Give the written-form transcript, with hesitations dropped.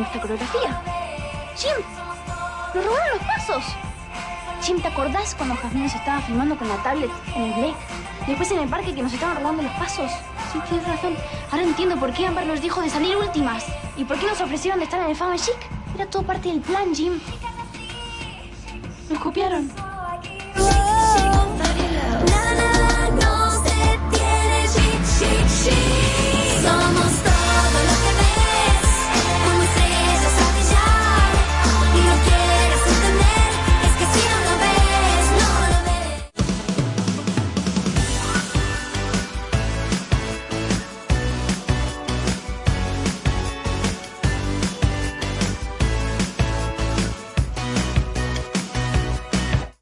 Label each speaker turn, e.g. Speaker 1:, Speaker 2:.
Speaker 1: nuestra coreografía. Jim, nos robaron los pasos. Jim, ¿te acordás cuando Jasmine se estaba filmando con la tablet en el Blake? Y después en el parque que nos estaban robando los pasos. Sí, tienes razón. Ahora entiendo por qué Amber nos dijo de salir últimas. ¿Y por qué nos ofrecieron de estar en el Fame Chic? Era todo parte del plan, Jim. Nos copiaron.